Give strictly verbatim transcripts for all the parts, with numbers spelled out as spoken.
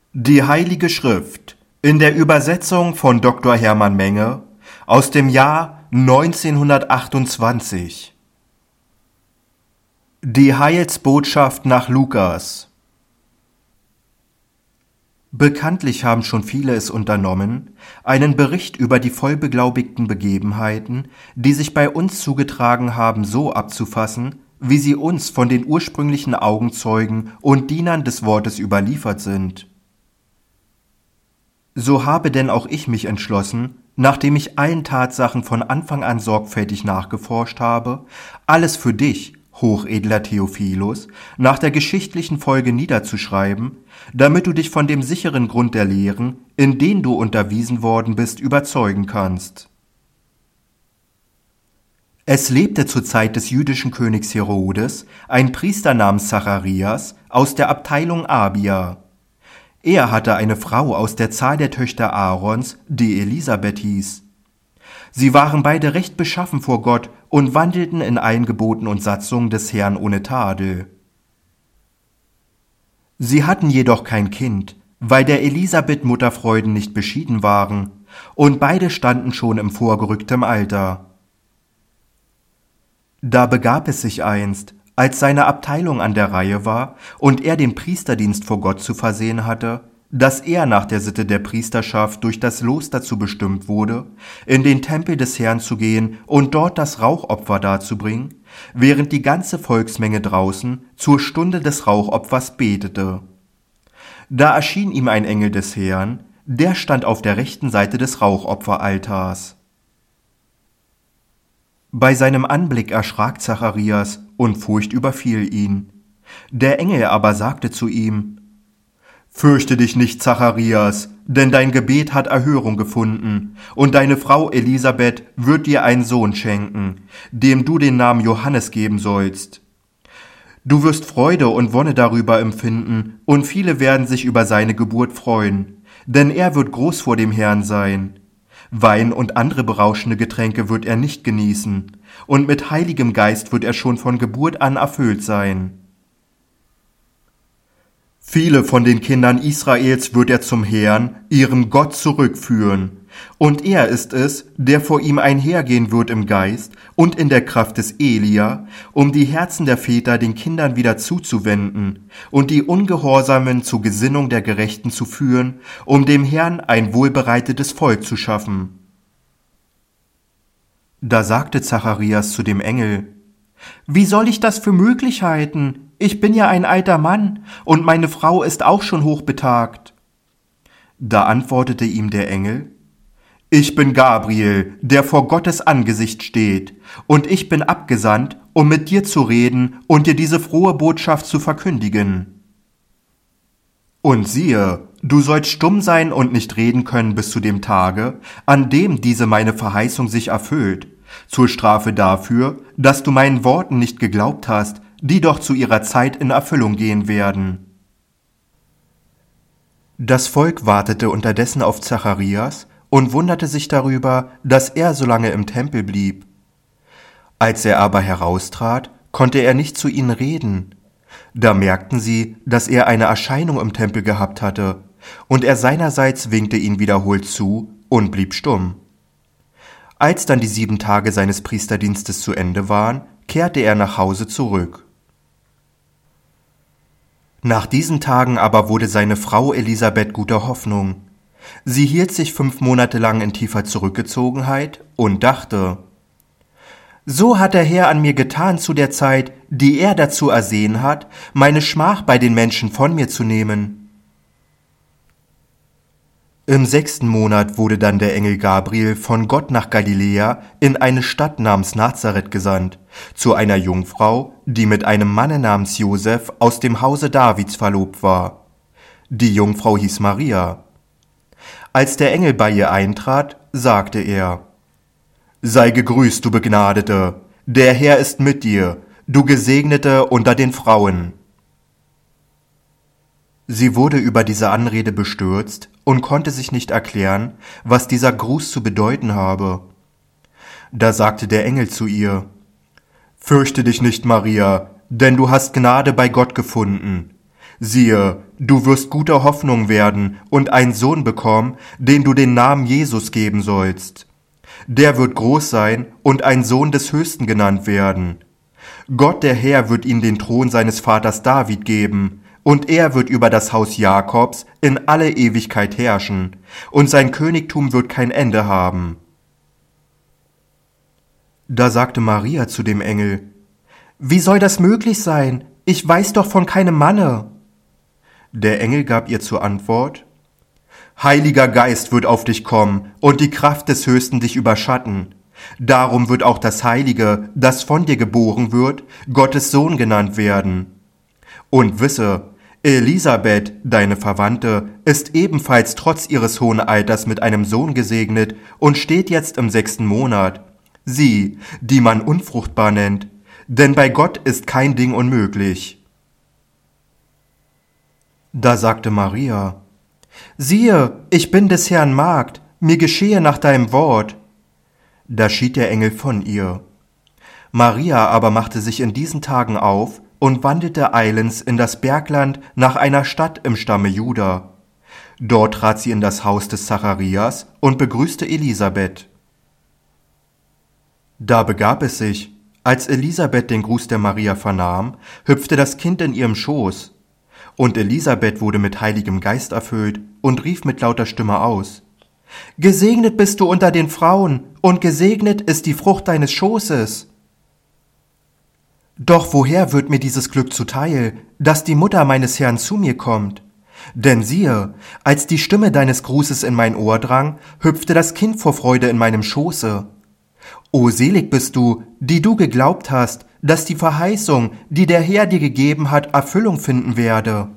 Die Heilige Schrift in der Übersetzung von Doktor Hermann Menge aus dem Jahr neunzehnhundertachtundzwanzig. Die Heilsbotschaft nach Lukas. Bekanntlich haben schon viele es unternommen, einen Bericht über die vollbeglaubigten Begebenheiten, die sich bei uns zugetragen haben, so abzufassen, wie sie uns von den ursprünglichen Augenzeugen und Dienern des Wortes überliefert sind. So habe denn auch ich mich entschlossen, nachdem ich allen Tatsachen von Anfang an sorgfältig nachgeforscht habe, alles für dich, hochedler Theophilus, nach der geschichtlichen Folge niederzuschreiben, damit du dich von dem sicheren Grund der Lehren, in den du unterwiesen worden bist, überzeugen kannst. Es lebte zur Zeit des jüdischen Königs Herodes ein Priester namens Zacharias aus der Abteilung Abia. Er hatte eine Frau aus der Zahl der Töchter Aarons, die Elisabeth hieß. Sie waren beide recht beschaffen vor Gott und wandelten in allen Geboten und Satzungen des Herrn ohne Tadel. Sie hatten jedoch kein Kind, weil der Elisabeth Mutterfreuden nicht beschieden waren, und beide standen schon im vorgerücktem Alter. Da begab es sich einst, als seine Abteilung an der Reihe war und er den Priesterdienst vor Gott zu versehen hatte, dass er nach der Sitte der Priesterschaft durch das Los dazu bestimmt wurde, in den Tempel des Herrn zu gehen und dort das Rauchopfer darzubringen, während die ganze Volksmenge draußen zur Stunde des Rauchopfers betete. Da erschien ihm ein Engel des Herrn, der stand auf der rechten Seite des Rauchopferaltars. Bei seinem Anblick erschrak Zacharias und Furcht überfiel ihn. Der Engel aber sagte zu ihm: Fürchte dich nicht, Zacharias, denn dein Gebet hat Erhörung gefunden, und deine Frau Elisabeth wird dir einen Sohn schenken, dem du den Namen Johannes geben sollst. Du wirst Freude und Wonne darüber empfinden, und viele werden sich über seine Geburt freuen, denn er wird groß vor dem Herrn sein. Wein und andere berauschende Getränke wird er nicht genießen, und mit Heiligem Geist wird er schon von Geburt an erfüllt sein. Viele von den Kindern Israels wird er zum Herrn, ihrem Gott, zurückführen, und er ist es, der vor ihm einhergehen wird im Geist und in der Kraft des Elia, um die Herzen der Väter den Kindern wieder zuzuwenden und die Ungehorsamen zur Gesinnung der Gerechten zu führen, um dem Herrn ein wohlbereitetes Volk zu schaffen. Da sagte Zacharias zu dem Engel: Wie soll ich das für möglich halten? Ich bin ja ein alter Mann, und meine Frau ist auch schon hochbetagt. Da antwortete ihm der Engel: Ich bin Gabriel, der vor Gottes Angesicht steht, und ich bin abgesandt, um mit dir zu reden und dir diese frohe Botschaft zu verkündigen. Und siehe, du sollst stumm sein und nicht reden können bis zu dem Tage, an dem diese meine Verheißung sich erfüllt, zur Strafe dafür, dass du meinen Worten nicht geglaubt hast, die doch zu ihrer Zeit in Erfüllung gehen werden. Das Volk wartete unterdessen auf Zacharias und wunderte sich darüber, dass er so lange im Tempel blieb. Als er aber heraustrat, konnte er nicht zu ihnen reden. Da merkten sie, dass er eine Erscheinung im Tempel gehabt hatte, und er seinerseits winkte ihnen wiederholt zu und blieb stumm. Als dann die sieben Tage seines Priesterdienstes zu Ende waren, kehrte er nach Hause zurück. Nach diesen Tagen aber wurde seine Frau Elisabeth guter Hoffnung. Sie hielt sich fünf Monate lang in tiefer Zurückgezogenheit und dachte: So hat der Herr an mir getan zu der Zeit, die er dazu ersehen hat, meine Schmach bei den Menschen von mir zu nehmen. Im sechsten Monat wurde dann der Engel Gabriel von Gott nach Galiläa in eine Stadt namens Nazareth gesandt, zu einer Jungfrau, die mit einem Manne namens Josef aus dem Hause Davids verlobt war. Die Jungfrau hieß Maria. Als der Engel bei ihr eintrat, sagte er: Sei gegrüßt, du Begnadete, der Herr ist mit dir, du Gesegnete unter den Frauen. Sie wurde über diese Anrede bestürzt und konnte sich nicht erklären, was dieser Gruß zu bedeuten habe. Da sagte der Engel zu ihr: Fürchte dich nicht, Maria, denn du hast Gnade bei Gott gefunden. Siehe, du wirst guter Hoffnung werden und einen Sohn bekommen, den du den Namen Jesus geben sollst. Der wird groß sein und ein Sohn des Höchsten genannt werden. Gott der Herr wird ihm den Thron seines Vaters David geben, und er wird über das Haus Jakobs in alle Ewigkeit herrschen, und sein Königtum wird kein Ende haben. Da sagte Maria zu dem Engel: Wie soll das möglich sein? Ich weiß doch von keinem Manne. Der Engel gab ihr zur Antwort: Heiliger Geist wird auf dich kommen und die Kraft des Höchsten dich überschatten. Darum wird auch das Heilige, das von dir geboren wird, Gottes Sohn genannt werden. Und wisse, Elisabeth, deine Verwandte, ist ebenfalls trotz ihres hohen Alters mit einem Sohn gesegnet und steht jetzt im sechsten Monat. Sie, die man unfruchtbar nennt, denn bei Gott ist kein Ding unmöglich. Da sagte Maria: Siehe, ich bin des Herrn Magd, mir geschehe nach deinem Wort. Da schied der Engel von ihr. Maria aber machte sich in diesen Tagen auf und wandelte eilends in das Bergland nach einer Stadt im Stamme Juda. Dort trat sie in das Haus des Zacharias und begrüßte Elisabeth. Da begab es sich, als Elisabeth den Gruß der Maria vernahm, hüpfte das Kind in ihrem Schoß. Und Elisabeth wurde mit Heiligem Geist erfüllt und rief mit lauter Stimme aus: Gesegnet bist du unter den Frauen, und gesegnet ist die Frucht deines Schoßes. Doch woher wird mir dieses Glück zuteil, dass die Mutter meines Herrn zu mir kommt? Denn siehe, als die Stimme deines Grußes in mein Ohr drang, hüpfte das Kind vor Freude in meinem Schoße. O selig bist du, die du geglaubt hast, dass die Verheißung, die der Herr dir gegeben hat, Erfüllung finden werde.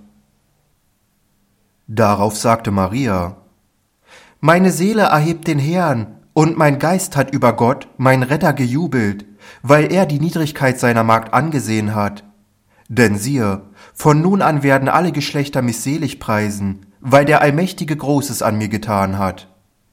Darauf sagte Maria: Meine Seele erhebt den Herrn, und mein Geist hat über Gott, mein Retter, gejubelt, weil er die Niedrigkeit seiner Magd angesehen hat. Denn siehe, von nun an werden alle Geschlechter mich selig preisen, weil der Allmächtige Großes an mir getan hat.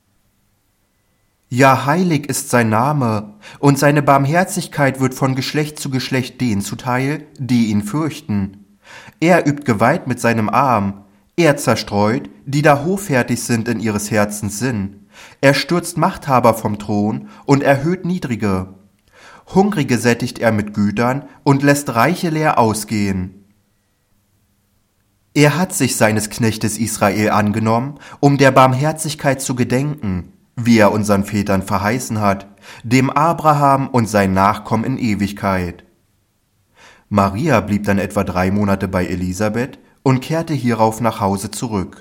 Ja, heilig ist sein Name, und seine Barmherzigkeit wird von Geschlecht zu Geschlecht denen zuteil, die ihn fürchten. Er übt Gewalt mit seinem Arm, er zerstreut, die da hoffärtig sind in ihres Herzens Sinn. Er stürzt Machthaber vom Thron und erhöht Niedrige. Hungrige sättigt er mit Gütern und lässt Reiche leer ausgehen. Er hat sich seines Knechtes Israel angenommen, um der Barmherzigkeit zu gedenken, wie er unseren Vätern verheißen hat, dem Abraham und sein Nachkommen in Ewigkeit. Maria blieb dann etwa drei Monate bei Elisabeth und kehrte hierauf nach Hause zurück.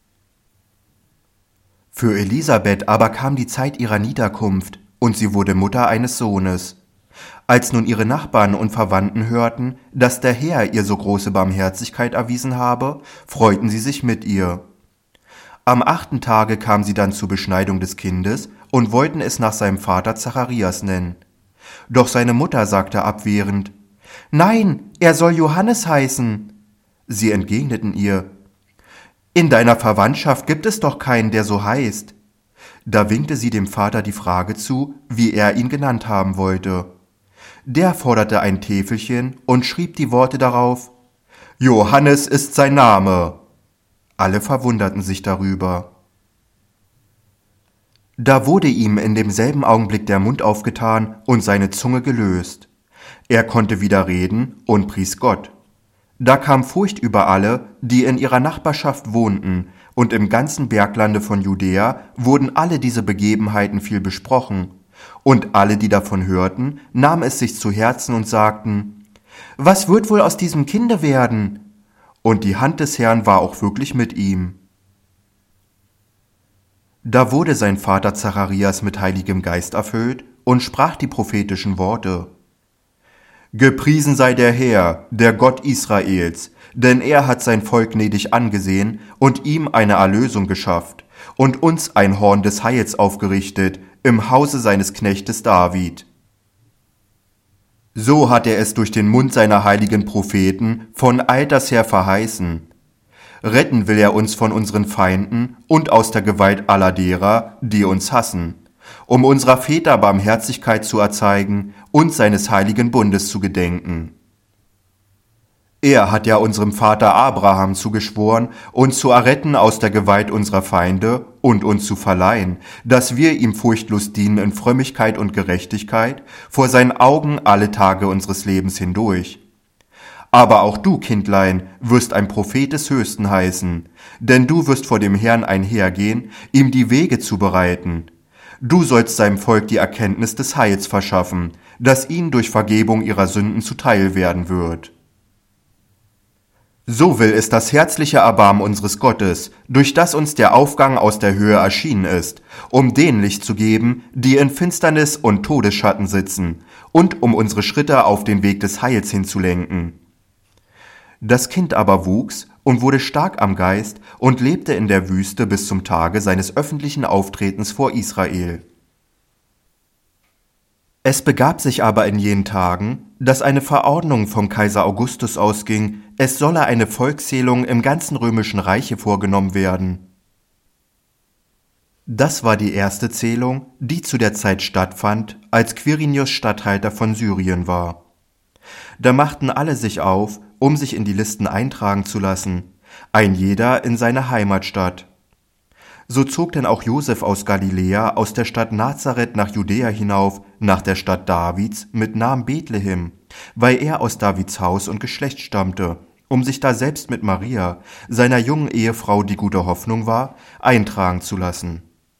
Für Elisabeth aber kam die Zeit ihrer Niederkunft, und sie wurde Mutter eines Sohnes. Als nun ihre Nachbarn und Verwandten hörten, dass der Herr ihr so große Barmherzigkeit erwiesen habe, freuten sie sich mit ihr. Am achten Tage kam sie dann zur Beschneidung des Kindes und wollten es nach seinem Vater Zacharias nennen. Doch seine Mutter sagte abwehrend: Nein, er soll Johannes heißen. Sie entgegneten ihr: In deiner Verwandtschaft gibt es doch keinen, der so heißt. Da winkte sie dem Vater die Frage zu, wie er ihn genannt haben wollte. Der forderte ein Täfelchen und schrieb die Worte darauf: Johannes ist sein Name. Alle verwunderten sich darüber. Da wurde ihm in demselben Augenblick der Mund aufgetan und seine Zunge gelöst. Er konnte wieder reden und pries Gott. Da kam Furcht über alle, die in ihrer Nachbarschaft wohnten, und im ganzen Berglande von Judäa wurden alle diese Begebenheiten viel besprochen. Und alle, die davon hörten, nahmen es sich zu Herzen und sagten: Was wird wohl aus diesem Kinde werden? Und die Hand des Herrn war auch wirklich mit ihm. Da wurde sein Vater Zacharias mit Heiligem Geist erfüllt und sprach die prophetischen Worte: Gepriesen sei der Herr, der Gott Israels, denn er hat sein Volk gnädig angesehen und ihm eine Erlösung geschafft und uns ein Horn des Heils aufgerichtet im Hause seines Knechtes David. So hat er es durch den Mund seiner heiligen Propheten von alters her verheißen. Retten will er uns von unseren Feinden und aus der Gewalt aller derer, die uns hassen, um unserer Väter Barmherzigkeit zu erzeigen und seines heiligen Bundes zu gedenken. Er hat ja unserem Vater Abraham zugeschworen, uns zu erretten aus der Gewalt unserer Feinde und uns zu verleihen, dass wir ihm furchtlos dienen in Frömmigkeit und Gerechtigkeit vor seinen Augen alle Tage unseres Lebens hindurch. Aber auch du, Kindlein, wirst ein Prophet des Höchsten heißen, denn du wirst vor dem Herrn einhergehen, ihm die Wege zu bereiten. Du sollst seinem Volk die Erkenntnis des Heils verschaffen, das ihnen durch Vergebung ihrer Sünden zuteil werden wird. So will es das herzliche Erbarmen unseres Gottes, durch das uns der Aufgang aus der Höhe erschienen ist, um denen Licht zu geben, die in Finsternis und Todesschatten sitzen, und um unsere Schritte auf den Weg des Heils hinzulenken. Das Kind aber wuchs und wurde stark am Geist und lebte in der Wüste bis zum Tage seines öffentlichen Auftretens vor Israel. Es begab sich aber in jenen Tagen, dass eine Verordnung vom Kaiser Augustus ausging, es solle eine Volkszählung im ganzen römischen Reiche vorgenommen werden. Das war die erste Zählung, die zu der Zeit stattfand, als Quirinius Statthalter von Syrien war. Da machten alle sich auf, um sich in die Listen eintragen zu lassen, ein jeder in seine Heimatstadt. So zog denn auch Josef aus Galiläa aus der Stadt Nazareth nach Judäa hinauf, nach der Stadt Davids mit Namen Bethlehem, weil er aus Davids Haus und Geschlecht stammte, um sich da selbst mit Maria, seiner jungen Ehefrau, die gute Hoffnung war, eintragen zu lassen.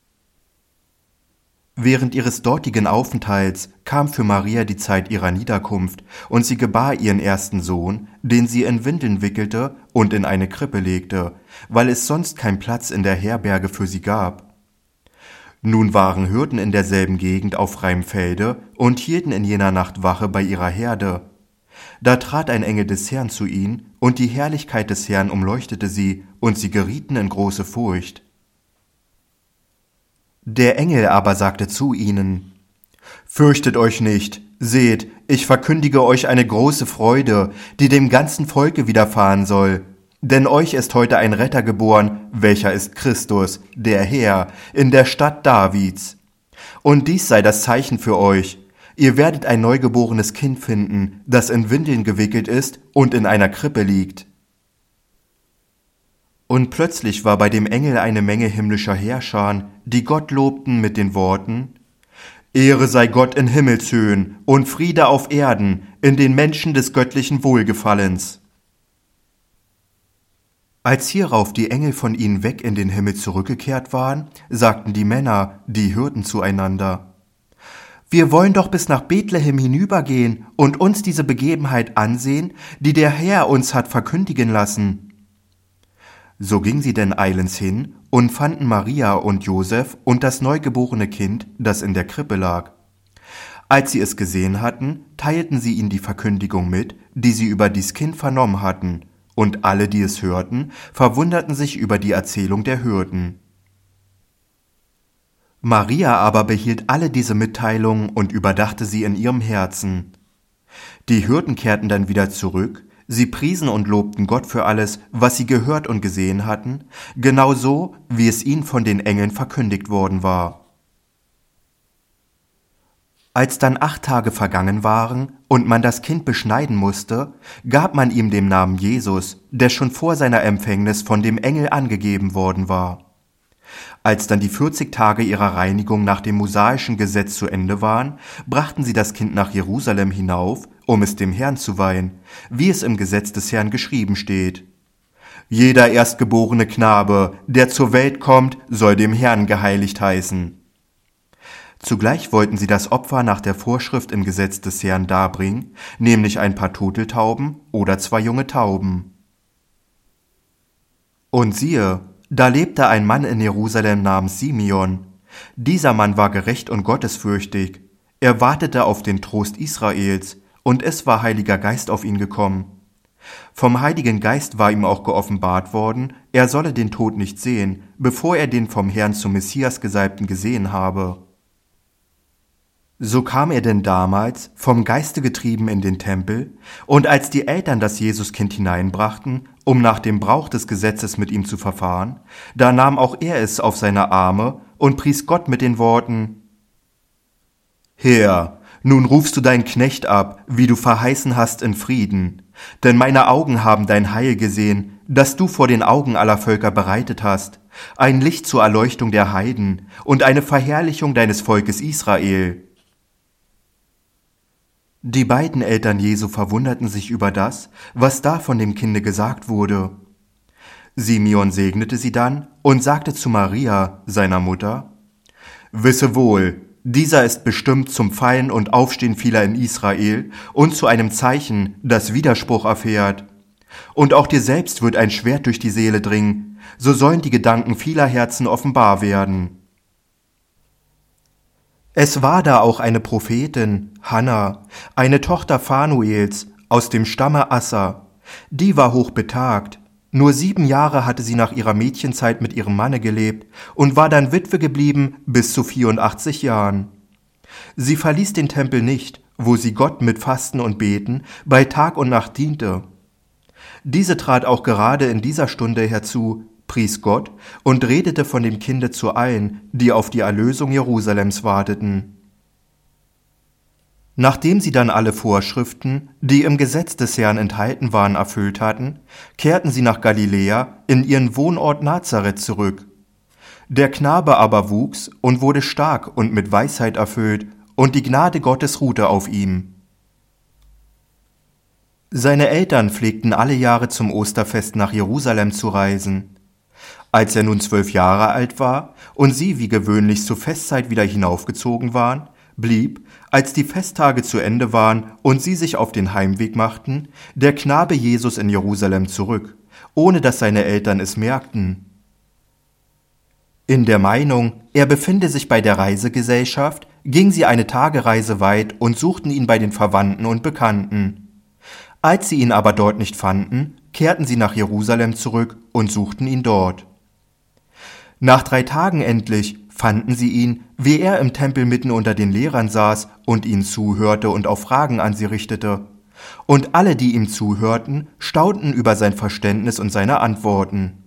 Während ihres dortigen Aufenthalts kam für Maria die Zeit ihrer Niederkunft, und sie gebar ihren ersten Sohn, den sie in Windeln wickelte und in eine Krippe legte, weil es sonst keinen Platz in der Herberge für sie gab. Nun waren Hirten in derselben Gegend auf freiem Felde und hielten in jener Nacht Wache bei ihrer Herde. Da trat ein Engel des Herrn zu ihnen, und die Herrlichkeit des Herrn umleuchtete sie, und sie gerieten in große Furcht. Der Engel aber sagte zu ihnen: Fürchtet euch nicht, seht, ich verkündige euch eine große Freude, die dem ganzen Volke widerfahren soll. Denn euch ist heute ein Retter geboren, welcher ist Christus, der Herr, in der Stadt Davids. Und dies sei das Zeichen für euch: Ihr werdet ein neugeborenes Kind finden, das in Windeln gewickelt ist und in einer Krippe liegt. Und plötzlich war bei dem Engel eine Menge himmlischer Heerscharen, die Gott lobten mit den Worten: Ehre sei Gott in Himmelshöhen und Friede auf Erden in den Menschen des göttlichen Wohlgefallens. Als hierauf die Engel von ihnen weg in den Himmel zurückgekehrt waren, sagten die Männer, die Hirten, zueinander: Wir wollen doch bis nach Bethlehem hinübergehen und uns diese Begebenheit ansehen, die der Herr uns hat verkündigen lassen. So gingen sie denn eilends hin und fanden Maria und Josef und das neugeborene Kind, das in der Krippe lag. Als sie es gesehen hatten, teilten sie ihnen die Verkündigung mit, die sie über dies Kind vernommen hatten, und alle, die es hörten, verwunderten sich über die Erzählung der Hirten. Maria aber behielt alle diese Mitteilungen und überdachte sie in ihrem Herzen. Die Hirten kehrten dann wieder zurück. Sie priesen und lobten Gott für alles, was sie gehört und gesehen hatten, genau so, wie es ihnen von den Engeln verkündigt worden war. Als dann acht Tage vergangen waren und man das Kind beschneiden musste, gab man ihm den Namen Jesus, der schon vor seiner Empfängnis von dem Engel angegeben worden war. Als dann die vierzig Tage ihrer Reinigung nach dem mosaischen Gesetz zu Ende waren, brachten sie das Kind nach Jerusalem hinauf, um es dem Herrn zu weihen, wie es im Gesetz des Herrn geschrieben steht. Jeder erstgeborene Knabe, der zur Welt kommt, soll dem Herrn geheiligt heißen. Zugleich wollten sie das Opfer nach der Vorschrift im Gesetz des Herrn darbringen, nämlich ein paar Turteltauben oder zwei junge Tauben. Und siehe, da lebte ein Mann in Jerusalem namens Simeon. Dieser Mann war gerecht und gottesfürchtig. Er wartete auf den Trost Israels, und es war Heiliger Geist auf ihn gekommen. Vom Heiligen Geist war ihm auch geoffenbart worden, er solle den Tod nicht sehen, bevor er den vom Herrn zum Messias Gesalbten gesehen habe. So kam er denn damals, vom Geiste getrieben, in den Tempel, und als die Eltern das Jesuskind hineinbrachten, um nach dem Brauch des Gesetzes mit ihm zu verfahren, da nahm auch er es auf seine Arme und pries Gott mit den Worten: Herr, nun rufst du deinen Knecht ab, wie du verheißen hast, in Frieden, denn meine Augen haben dein Heil gesehen, das du vor den Augen aller Völker bereitet hast, ein Licht zur Erleuchtung der Heiden und eine Verherrlichung deines Volkes Israel. Die beiden Eltern Jesu verwunderten sich über das, was da von dem Kinde gesagt wurde. Simeon segnete sie dann und sagte zu Maria, seiner Mutter: Wisse wohl, dieser ist bestimmt zum Fallen und Aufstehen vieler in Israel und zu einem Zeichen, das Widerspruch erfährt. Und auch dir selbst wird ein Schwert durch die Seele dringen, so sollen die Gedanken vieler Herzen offenbar werden. Es war da auch eine Prophetin, Hanna, eine Tochter Phanuels, aus dem Stamme Asser. Die war hochbetagt. Nur sieben Jahre hatte sie nach ihrer Mädchenzeit mit ihrem Manne gelebt und war dann Witwe geblieben bis zu vierundachtzig Jahren. Sie verließ den Tempel nicht, wo sie Gott mit Fasten und Beten bei Tag und Nacht diente. Diese trat auch gerade in dieser Stunde herzu, pries Gott und redete von dem Kinde zu allen, die auf die Erlösung Jerusalems warteten. Nachdem sie dann alle Vorschriften, die im Gesetz des Herrn enthalten waren, erfüllt hatten, kehrten sie nach Galiläa in ihren Wohnort Nazareth zurück. Der Knabe aber wuchs und wurde stark und mit Weisheit erfüllt, und die Gnade Gottes ruhte auf ihm. Seine Eltern pflegten alle Jahre zum Osterfest nach Jerusalem zu reisen. Als er nun zwölf Jahre alt war und sie wie gewöhnlich zur Festzeit wieder hinaufgezogen waren, blieb, als die Festtage zu Ende waren und sie sich auf den Heimweg machten, der Knabe Jesus in Jerusalem zurück, ohne dass seine Eltern es merkten. In der Meinung, er befinde sich bei der Reisegesellschaft, gingen sie eine Tagereise weit und suchten ihn bei den Verwandten und Bekannten. Als sie ihn aber dort nicht fanden, kehrten sie nach Jerusalem zurück und suchten ihn dort. Nach drei Tagen endlich fanden sie ihn, wie er im Tempel mitten unter den Lehrern saß und ihnen zuhörte und auch Fragen an sie richtete. Und alle, die ihm zuhörten, staunten über sein Verständnis und seine Antworten.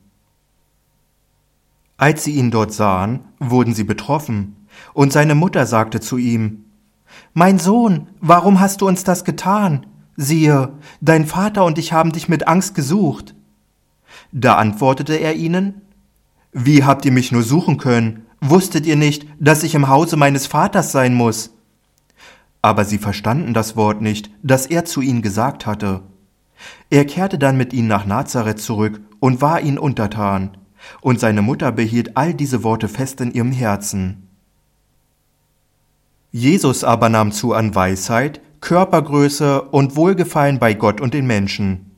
Als sie ihn dort sahen, wurden sie betroffen, und seine Mutter sagte zu ihm: »Mein Sohn, warum hast du uns das getan? Siehe, dein Vater und ich haben dich mit Angst gesucht.« Da antwortete er ihnen: »Wie habt ihr mich nur suchen können? Wusstet ihr nicht, dass ich im Hause meines Vaters sein muss?« Aber sie verstanden das Wort nicht, das er zu ihnen gesagt hatte. Er kehrte dann mit ihnen nach Nazareth zurück und war ihnen untertan, und seine Mutter behielt all diese Worte fest in ihrem Herzen. Jesus aber nahm zu an Weisheit, Körpergröße und Wohlgefallen bei Gott und den Menschen.